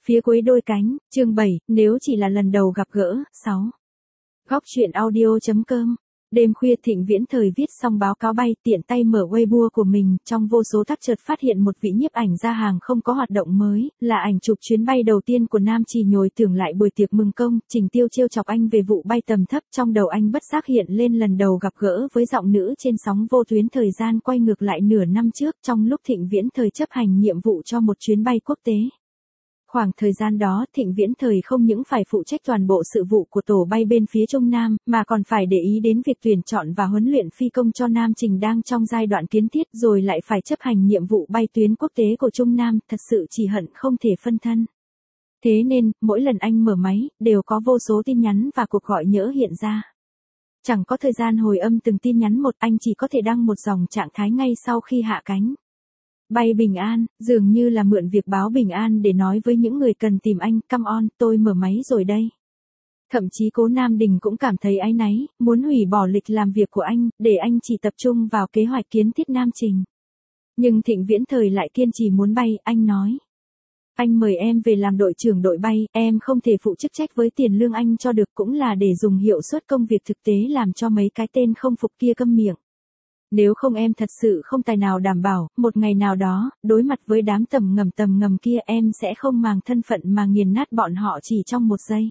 Phía cuối đôi cánh, chương 7, nếu chỉ là lần đầu gặp gỡ, 6. Góc truyện audio.com. Đêm khuya Thịnh Viễn Thời viết xong báo cáo bay, tiện tay mở Weibo của mình, trong vô số tác chợt phát hiện một vị nhiếp ảnh gia hàng không có hoạt động mới, là ảnh chụp chuyến bay đầu tiên của Nam Trì nhồi tưởng lại buổi tiệc mừng công, Trình Tiêu trêu chọc anh về vụ bay tầm thấp, trong đầu anh bất giác hiện lên lần đầu gặp gỡ với giọng nữ trên sóng vô tuyến. Thời gian quay ngược lại nửa năm trước, trong lúc Thịnh Viễn Thời chấp hành nhiệm vụ cho một chuyến bay quốc tế. Khoảng thời gian đó, Thịnh Viễn Thời không những phải phụ trách toàn bộ sự vụ của tổ bay bên phía Trung Nam, mà còn phải để ý đến việc tuyển chọn và huấn luyện phi công cho Nam Trình đang trong giai đoạn kiến thiết, rồi lại phải chấp hành nhiệm vụ bay tuyến quốc tế của Trung Nam, thật sự chỉ hận không thể phân thân. Thế nên, mỗi lần anh mở máy, đều có vô số tin nhắn và cuộc gọi nhỡ hiện ra. Chẳng có thời gian hồi âm từng tin nhắn một, anh chỉ có thể đăng một dòng trạng thái ngay sau khi hạ cánh. Bay bình an, dường như là mượn việc báo bình an để nói với những người cần tìm anh, come on, tôi mở máy rồi đây. Thậm chí Cố Nam Đình cũng cảm thấy áy náy, muốn hủy bỏ lịch làm việc của anh, để anh chỉ tập trung vào kế hoạch kiến thiết Nam Trình. Nhưng Thịnh Viễn Thời lại kiên trì muốn bay, anh nói. Anh mời em về làm đội trưởng đội bay, em không thể phụ chức trách với tiền lương anh cho được, cũng là để dùng hiệu suất công việc thực tế làm cho mấy cái tên không phục kia câm miệng. Nếu không em thật sự không tài nào đảm bảo, một ngày nào đó, đối mặt với đám tầm ngầm kia em sẽ không màng thân phận mà nghiền nát bọn họ chỉ trong một giây.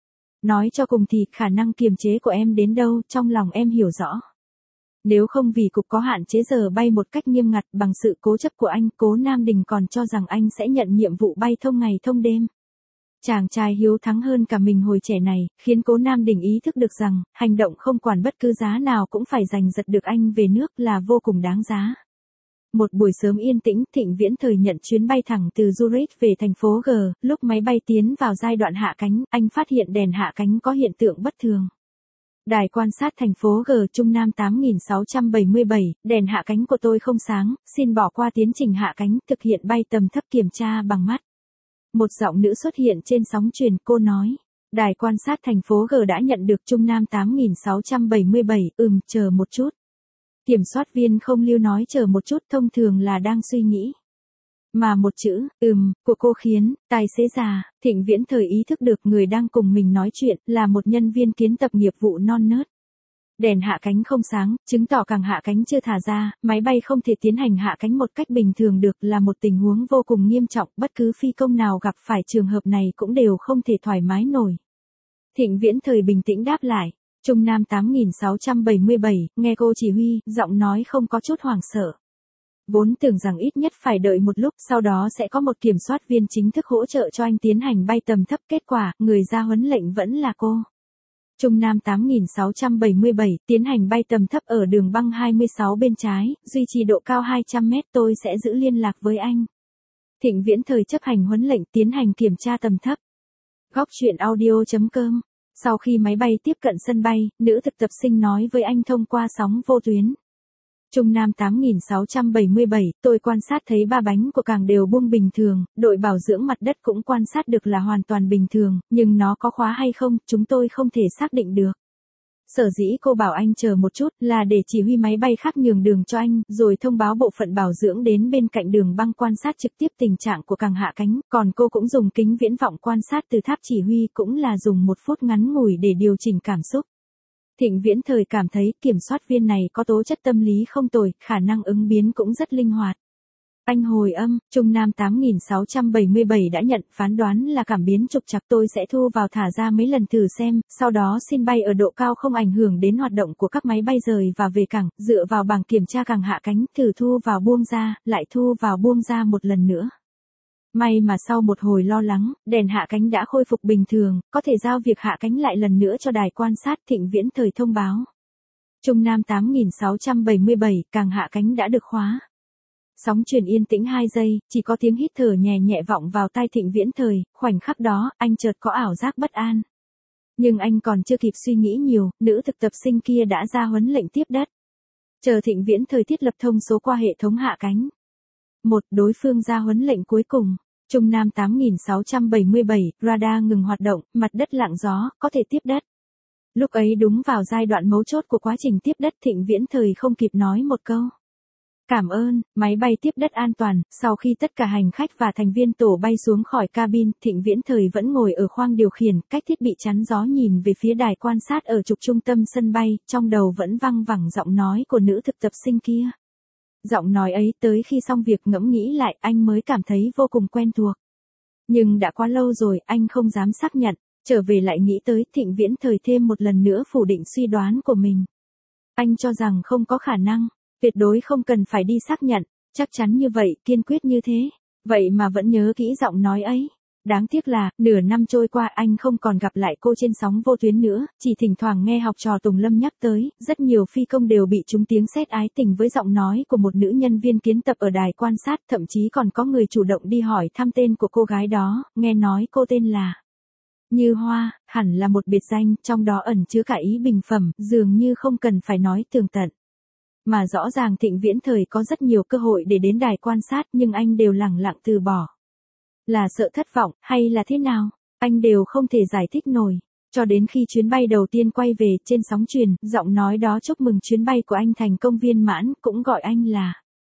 Nói cho cùng thì khả năng kiềm chế của em đến đâu, trong lòng em hiểu rõ. Nếu không vì cục có hạn chế giờ bay một cách nghiêm ngặt bằng sự cố chấp của anh, Cố Nam Đình còn cho rằng anh sẽ nhận nhiệm vụ bay thông ngày thông đêm. Chàng trai hiếu thắng hơn cả mình hồi trẻ này, khiến Cố Nam Đình ý thức được rằng, hành động không quản bất cứ giá nào cũng phải giành giật được anh về nước là vô cùng đáng giá. Một buổi sớm yên tĩnh, Thịnh Viễn Thời nhận chuyến bay thẳng từ Zurich về thành phố G, lúc máy bay tiến vào giai đoạn hạ cánh, anh phát hiện đèn hạ cánh có hiện tượng bất thường. Đài quan sát thành phố G Trung Nam 8677, đèn hạ cánh của tôi không sáng, xin bỏ qua tiến trình hạ cánh, thực hiện bay tầm thấp kiểm tra bằng mắt. Một giọng nữ xuất hiện trên sóng truyền, cô nói. Đài quan sát thành phố G đã nhận được Trung Nam 8677, chờ một chút. Kiểm soát viên không lưu nói chờ một chút, thông thường là đang suy nghĩ. Mà một chữ, của cô khiến, tài xế già, Thịnh Viễn Thời ý thức được người đang cùng mình nói chuyện, là một nhân viên kiến tập nghiệp vụ non nớt. Đèn hạ cánh không sáng, chứng tỏ càng hạ cánh chưa thả ra, máy bay không thể tiến hành hạ cánh một cách bình thường được, là một tình huống vô cùng nghiêm trọng, bất cứ phi công nào gặp phải trường hợp này cũng đều không thể thoải mái nổi. Thịnh Viễn Thời bình tĩnh đáp lại, Trung Nam 8677, nghe cô chỉ huy, giọng nói không có chút hoảng sợ. Vốn tưởng rằng ít nhất phải đợi một lúc, sau đó sẽ có một kiểm soát viên chính thức hỗ trợ cho anh tiến hành bay tầm thấp, kết quả, người ra huấn lệnh vẫn là cô. Trung Nam 8677, tiến hành bay tầm thấp ở đường băng 26 bên trái, duy trì độ cao 200 mét, tôi sẽ giữ liên lạc với anh. Thịnh Viễn Thời chấp hành huấn lệnh tiến hành kiểm tra tầm thấp. Góc truyện audio.com. Sau khi máy bay tiếp cận sân bay, nữ thực tập sinh nói với anh thông qua sóng vô tuyến. Trung Nam 8677, tôi quan sát thấy ba bánh của càng đều buông bình thường, đội bảo dưỡng mặt đất cũng quan sát được là hoàn toàn bình thường, nhưng nó có khóa hay không, chúng tôi không thể xác định được. Sở dĩ cô bảo anh chờ một chút là để chỉ huy máy bay khác nhường đường cho anh, rồi thông báo bộ phận bảo dưỡng đến bên cạnh đường băng quan sát trực tiếp tình trạng của càng hạ cánh, còn cô cũng dùng kính viễn vọng quan sát từ tháp chỉ huy, cũng là dùng một phút ngắn ngủi để điều chỉnh cảm xúc. Thịnh Viễn Thời cảm thấy kiểm soát viên này có tố chất tâm lý không tồi, khả năng ứng biến cũng rất linh hoạt. Anh hồi âm, Trung Nam 8677 đã nhận, phán đoán là cảm biến trục trặc, tôi sẽ thu vào thả ra mấy lần thử xem, sau đó xin bay ở độ cao không ảnh hưởng đến hoạt động của các máy bay rời và về cảng, dựa vào bảng kiểm tra càng hạ cánh, thử thu vào buông ra, lại thu vào buông ra một lần nữa. May mà sau một hồi lo lắng, đèn hạ cánh đã khôi phục bình thường, có thể giao việc hạ cánh lại lần nữa cho đài quan sát. Thịnh Viễn Thời thông báo. Trung Nam 8677, càng hạ cánh đã được khóa. Sóng truyền yên tĩnh 2 giây, chỉ có tiếng hít thở nhẹ nhẹ vọng vào tai Thịnh Viễn Thời, khoảnh khắc đó, anh chợt có ảo giác bất an. Nhưng anh còn chưa kịp suy nghĩ nhiều, nữ thực tập sinh kia đã ra huấn lệnh tiếp đất. Chờ Thịnh Viễn Thời thiết lập thông số qua hệ thống hạ cánh. Đối phương ra huấn lệnh cuối cùng. Trung Nam 8677, radar ngừng hoạt động, mặt đất lặng gió, có thể tiếp đất. Lúc ấy đúng vào giai đoạn mấu chốt của quá trình tiếp đất, Thịnh Viễn Thời không kịp nói một câu. Cảm ơn, máy bay tiếp đất an toàn. Sau khi tất cả hành khách và thành viên tổ bay xuống khỏi cabin, Thịnh Viễn Thời vẫn ngồi ở khoang điều khiển, cách thiết bị chắn gió nhìn về phía đài quan sát ở trục trung tâm sân bay, trong đầu vẫn văng vẳng giọng nói của nữ thực tập sinh kia. Giọng nói ấy tới khi xong việc ngẫm nghĩ lại anh mới cảm thấy vô cùng quen thuộc. Nhưng đã quá lâu rồi, anh không dám xác nhận, trở về lại nghĩ tới Thịnh Viễn Thời thêm một lần nữa phủ định suy đoán của mình. Anh cho rằng không có khả năng, tuyệt đối không cần phải đi xác nhận, chắc chắn như vậy, kiên quyết như thế, vậy mà vẫn nhớ kỹ giọng nói ấy. Đáng tiếc là, nửa năm trôi qua anh không còn gặp lại cô trên sóng vô tuyến nữa, chỉ thỉnh thoảng nghe học trò Tùng Lâm nhắc tới, rất nhiều phi công đều bị trúng tiếng sét ái tình với giọng nói của một nữ nhân viên kiến tập ở đài quan sát, thậm chí còn có người chủ động đi hỏi thăm tên của cô gái đó, nghe nói cô tên là Như Hoa, hẳn là một biệt danh, trong đó ẩn chứa cả ý bình phẩm, dường như không cần phải nói tường tận. Mà rõ ràng Thịnh Viễn Thời có rất nhiều cơ hội để đến đài quan sát nhưng anh đều lẳng lặng từ bỏ. Là sợ thất vọng, hay là thế nào? Anh đều không thể giải thích nổi. Cho đến khi chuyến bay đầu tiên quay về trên sóng truyền, giọng nói đó chúc mừng chuyến bay của anh thành công viên mãn, cũng gọi anh là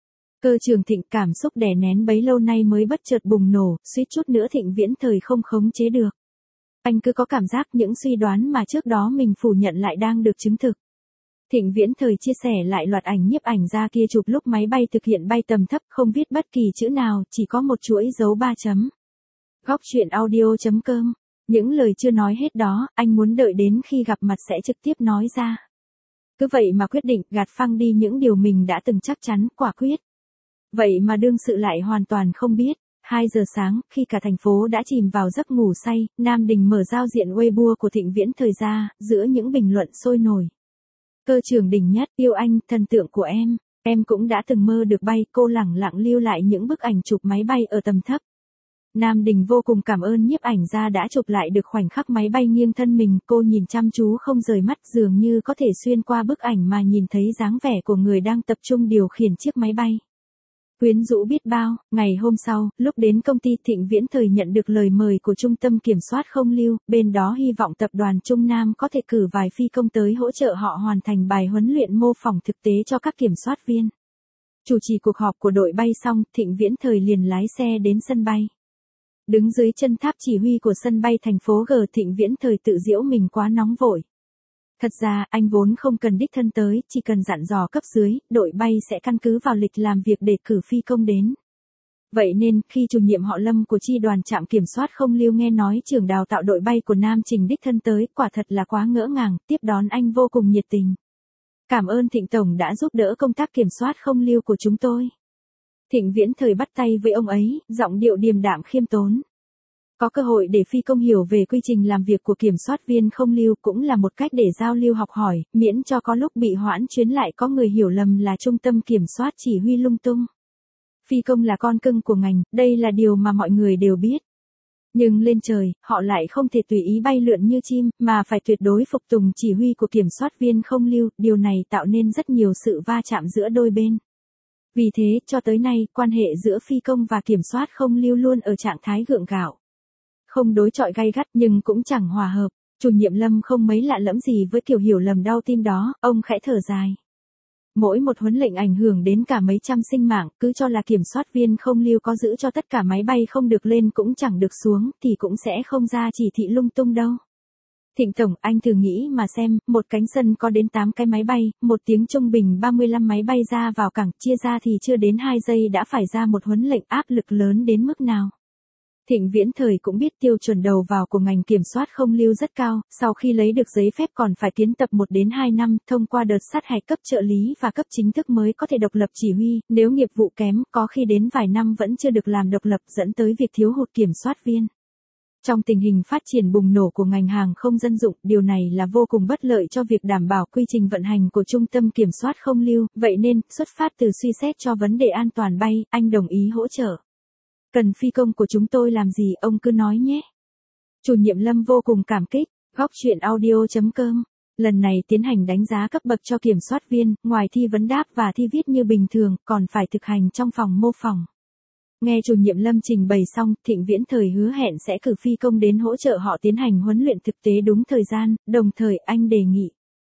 Cơ Trường Thịnh. Cảm xúc đè nén bấy lâu nay mới bất chợt bùng nổ, suýt chút nữa Thịnh Viễn Thời không khống chế được. Anh cứ có cảm giác những suy đoán mà trước đó mình phủ nhận lại đang được chứng thực. Thịnh Viễn Thời chia sẻ lại loạt ảnh nhiếp ảnh ra kia chụp lúc máy bay thực hiện bay tầm thấp, không viết bất kỳ chữ nào, chỉ có một chuỗi dấu 3 chấm. Góc truyện audio.com. Những lời chưa nói hết đó, anh muốn đợi đến khi gặp mặt sẽ trực tiếp nói ra. Cứ vậy mà quyết định gạt phăng đi những điều mình đã từng chắc chắn, quả quyết. Vậy mà đương sự lại hoàn toàn không biết. 2 giờ sáng, khi cả thành phố đã chìm vào giấc ngủ say, Nam Đình mở giao diện Weibo của Thịnh Viễn Thời ra, giữa những bình luận sôi nổi. Cơ Trường Đình Nhất, yêu anh, thần tượng của em cũng đã từng mơ được bay, cô lẳng lặng lưu lại những bức ảnh chụp máy bay ở tầm thấp. Nam Đình vô cùng cảm ơn nhiếp ảnh gia đã chụp lại được khoảnh khắc máy bay nghiêng thân mình, cô nhìn chăm chú không rời mắt, dường như có thể xuyên qua bức ảnh mà nhìn thấy dáng vẻ của người đang tập trung điều khiển chiếc máy bay. Quyến rũ biết bao. Ngày hôm sau, lúc đến công ty, Thịnh Viễn Thời nhận được lời mời của Trung tâm Kiểm soát Không lưu, bên đó hy vọng tập đoàn Trung Nam có thể cử vài phi công tới hỗ trợ họ hoàn thành bài huấn luyện mô phỏng thực tế cho các kiểm soát viên. Chủ trì cuộc họp của đội bay xong, Thịnh Viễn Thời liền lái xe đến sân bay. Đứng dưới chân tháp chỉ huy của sân bay thành phố G, Thịnh Viễn Thời tự giễu mình quá nóng vội. Thật ra, anh vốn không cần đích thân tới, chỉ cần dặn dò cấp dưới, đội bay sẽ căn cứ vào lịch làm việc để cử phi công đến. Vậy nên, khi chủ nhiệm họ Lâm của chi đoàn trạm kiểm soát Không lưu nghe nói trưởng đào tạo đội bay của Nam Trình đích thân tới, quả thật là quá ngỡ ngàng, tiếp đón anh vô cùng nhiệt tình. Cảm ơn Thịnh Tổng đã giúp đỡ công tác kiểm soát Không lưu của chúng tôi. Thịnh Viễn Thời bắt tay với ông ấy, giọng điệu điềm đạm khiêm tốn. Có cơ hội để phi công hiểu về quy trình làm việc của kiểm soát viên Không lưu cũng là một cách để giao lưu học hỏi, miễn cho có lúc bị hoãn chuyến lại có người hiểu lầm là trung tâm kiểm soát chỉ huy lung tung. Phi công là con cưng của ngành, đây là điều mà mọi người đều biết. Nhưng lên trời, họ lại không thể tùy ý bay lượn như chim, mà phải tuyệt đối phục tùng chỉ huy của kiểm soát viên Không lưu, điều này tạo nên rất nhiều sự va chạm giữa đôi bên. Vì thế, cho tới nay, quan hệ giữa phi công và kiểm soát Không lưu luôn ở trạng thái gượng gạo. Không đối chọi gay gắt nhưng cũng chẳng hòa hợp. Chủ nhiệm Lâm không mấy lạ lẫm gì với kiểu hiểu lầm đau tim đó, ông khẽ thở dài. Mỗi một huấn lệnh ảnh hưởng đến cả mấy trăm sinh mạng, cứ cho là kiểm soát viên Không lưu có giữ cho tất cả máy bay không được lên cũng chẳng được xuống, thì cũng sẽ không ra chỉ thị lung tung đâu. Thịnh Tổng, anh thử nghĩ mà xem, một cánh sân có đến 8 cái máy bay, một tiếng trung bình 35 máy bay ra vào cảng, chia ra thì chưa đến 2 giây đã phải ra một huấn lệnh, áp lực lớn đến mức nào. Thịnh Viễn Thời cũng biết tiêu chuẩn đầu vào của ngành kiểm soát Không lưu rất cao, sau khi lấy được giấy phép còn phải kiến tập 1 đến 2 năm, thông qua đợt sát hạch cấp trợ lý và cấp chính thức mới có thể độc lập chỉ huy, nếu nghiệp vụ kém, có khi đến vài năm vẫn chưa được làm độc lập, dẫn tới việc thiếu hụt kiểm soát viên. Trong tình hình phát triển bùng nổ của ngành hàng không dân dụng, điều này là vô cùng bất lợi cho việc đảm bảo quy trình vận hành của Trung tâm Kiểm soát Không lưu, vậy nên, xuất phát từ suy xét cho vấn đề an toàn bay, anh đồng ý hỗ trợ. Cần phi công của chúng tôi làm gì ông cứ nói nhé. Chủ nhiệm Lâm vô cùng cảm kích. Góc truyện audio.com. Lần này tiến hành đánh giá cấp bậc cho kiểm soát viên, ngoài thi vấn đáp và thi viết như bình thường, còn phải thực hành trong phòng mô phỏng. Nghe chủ nhiệm Lâm trình bày xong, Thịnh Viễn Thời hứa hẹn sẽ cử phi công đến hỗ trợ họ tiến hành huấn luyện thực tế đúng thời gian, đồng thời anh đề nghị.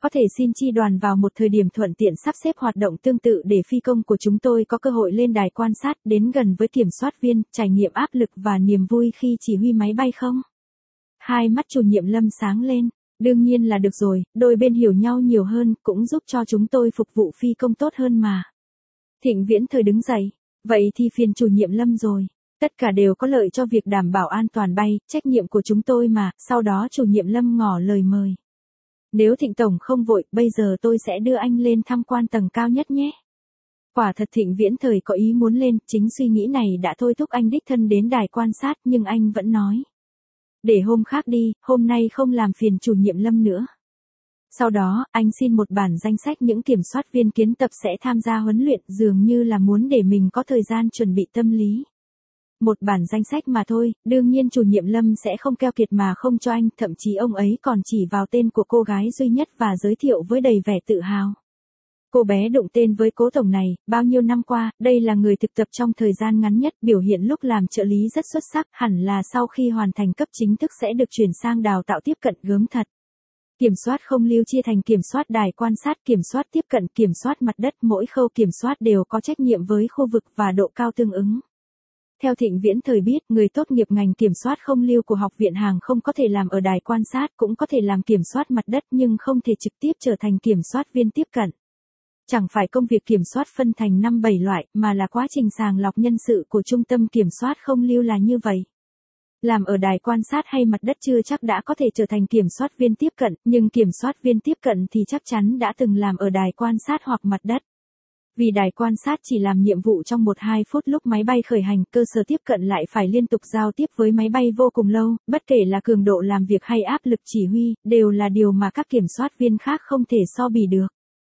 Có thể xin chi đoàn vào một thời điểm thuận tiện sắp xếp hoạt động tương tự để phi công của chúng tôi có cơ hội lên đài quan sát, đến gần với kiểm soát viên, trải nghiệm áp lực và niềm vui khi chỉ huy máy bay không? Hai mắt chủ nhiệm Lâm sáng lên. Đương nhiên là được rồi, đôi bên hiểu nhau nhiều hơn, cũng giúp cho chúng tôi phục vụ phi công tốt hơn mà. Thịnh Viễn Thời đứng dậy. Vậy thì phiền chủ nhiệm Lâm rồi. Tất cả đều có lợi cho việc đảm bảo an toàn bay, trách nhiệm của chúng tôi mà. Sau đó chủ nhiệm Lâm ngỏ lời mời. Nếu Thịnh Tổng không vội, bây giờ tôi sẽ đưa anh lên tham quan tầng cao nhất nhé. Quả thật Thịnh Viễn Thời có ý muốn lên, chính suy nghĩ này đã thôi thúc anh đích thân đến đài quan sát, nhưng anh vẫn nói. Để hôm khác đi, hôm nay không làm phiền chủ nhiệm Lâm nữa. Sau đó, anh xin một bản danh sách những kiểm soát viên kiến tập sẽ tham gia huấn luyện, dường như là muốn để mình có thời gian chuẩn bị tâm lý. Một bản danh sách mà thôi, đương nhiên chủ nhiệm Lâm sẽ không keo kiệt mà không cho anh, thậm chí ông ấy còn chỉ vào tên của cô gái duy nhất và giới thiệu với đầy vẻ tự hào. Cô bé đụng tên với cố tổng này, bao nhiêu năm qua, đây là người thực tập trong thời gian ngắn nhất, biểu hiện lúc làm trợ lý rất xuất sắc, hẳn là sau khi hoàn thành cấp chính thức sẽ được chuyển sang đào tạo tiếp cận gớm thật. Kiểm soát không lưu chia thành kiểm soát đài quan sát, kiểm soát tiếp cận, kiểm soát mặt đất, mỗi khâu kiểm soát đều có trách nhiệm với khu vực và độ cao tương ứng. Theo Thịnh Viễn Thời biết, người tốt nghiệp ngành kiểm soát không lưu của Học viện Hàng không có thể làm ở đài quan sát, cũng có thể làm kiểm soát mặt đất nhưng không thể trực tiếp trở thành kiểm soát viên tiếp cận. Chẳng phải công việc kiểm soát phân thành 5-7 loại, mà là quá trình sàng lọc nhân sự của trung tâm kiểm soát không lưu là như vậy. Làm ở đài quan sát hay mặt đất chưa chắc đã có thể trở thành kiểm soát viên tiếp cận, nhưng kiểm soát viên tiếp cận thì chắc chắn đã từng làm ở đài quan sát hoặc mặt đất. Vì đài quan sát chỉ làm nhiệm vụ trong 1-2 phút lúc máy bay khởi hành, cơ sở tiếp cận lại phải liên tục giao tiếp với máy bay vô cùng lâu, bất kể là cường độ làm việc hay áp lực chỉ huy, đều là điều mà các kiểm soát viên khác không thể so bì được.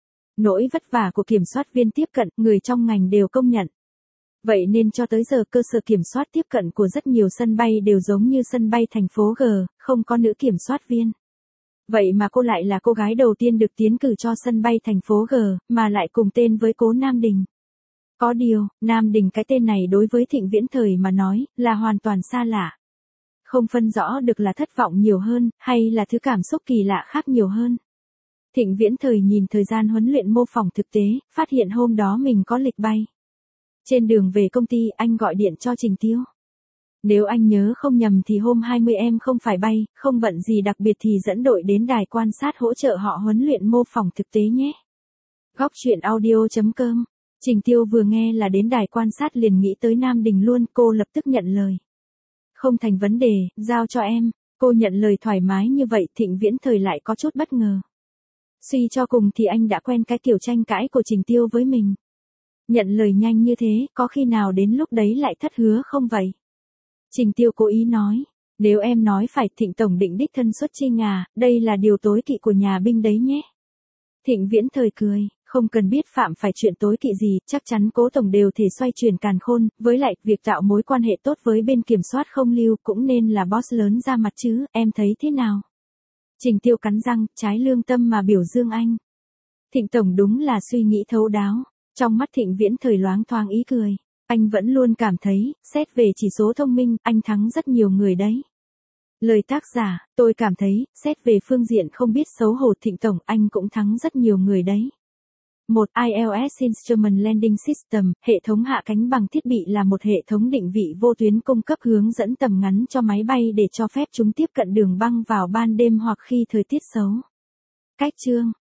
Nỗi vất vả của kiểm soát viên tiếp cận, người trong ngành đều công nhận. Vậy nên cho tới giờ cơ sở kiểm soát tiếp cận của rất nhiều sân bay đều giống như sân bay thành phố G, không có nữ kiểm soát viên. Vậy mà cô lại là cô gái đầu tiên được tiến cử cho sân bay thành phố G, mà lại cùng tên với cố Nam Đình. Có điều, Nam Đình cái tên này đối với Thịnh Viễn Thời mà nói, là hoàn toàn xa lạ. Không phân rõ được là thất vọng nhiều hơn, hay là thứ cảm xúc kỳ lạ khác nhiều hơn. Thịnh Viễn Thời nhìn thời gian huấn luyện mô phỏng thực tế, phát hiện hôm đó mình có lịch bay. Trên đường về công ty, anh gọi điện cho Trình Tiêu. Nếu anh nhớ không nhầm thì hôm 20 em không phải bay, không bận gì đặc biệt thì dẫn đội đến đài quan sát hỗ trợ họ huấn luyện mô phỏng thực tế nhé. Góc truyện audio.com. Trình Tiêu vừa nghe là đến đài quan sát liền nghĩ tới Nam Đình luôn, cô lập tức nhận lời. Không thành vấn đề, giao cho em. Cô nhận lời thoải mái như vậy, Thịnh Viễn Thời lại có chút bất ngờ. Suy cho cùng thì anh đã quen cái kiểu tranh cãi của Trình Tiêu với mình. Nhận lời nhanh như thế, có khi nào đến lúc đấy lại thất hứa không vậy? Trình Tiêu cố ý nói, nếu em nói phải Thịnh Tổng định đích thân xuất chinh à, đây là điều tối kỵ của nhà binh đấy nhé. Thịnh Viễn Thời cười, không cần biết phạm phải chuyện tối kỵ gì, chắc chắn cố Tổng đều thể xoay chuyển càn khôn, với lại, việc tạo mối quan hệ tốt với bên kiểm soát không lưu cũng nên là boss lớn ra mặt chứ, em thấy thế nào? Trình Tiêu cắn răng, trái lương tâm mà biểu dương anh. Thịnh Tổng đúng là suy nghĩ thấu đáo. Trong mắt Thịnh Viễn Thời loáng thoáng ý cười. Anh vẫn luôn cảm thấy, xét về chỉ số thông minh, anh thắng rất nhiều người đấy. Lời tác giả, tôi cảm thấy, xét về phương diện không biết xấu hổ Thịnh Tổng, anh cũng thắng rất nhiều người đấy. Một ILS Instrument Landing System, hệ thống hạ cánh bằng thiết bị là một hệ thống định vị vô tuyến cung cấp hướng dẫn tầm ngắn cho máy bay để cho phép chúng tiếp cận đường băng vào ban đêm hoặc khi thời tiết xấu. Cách chương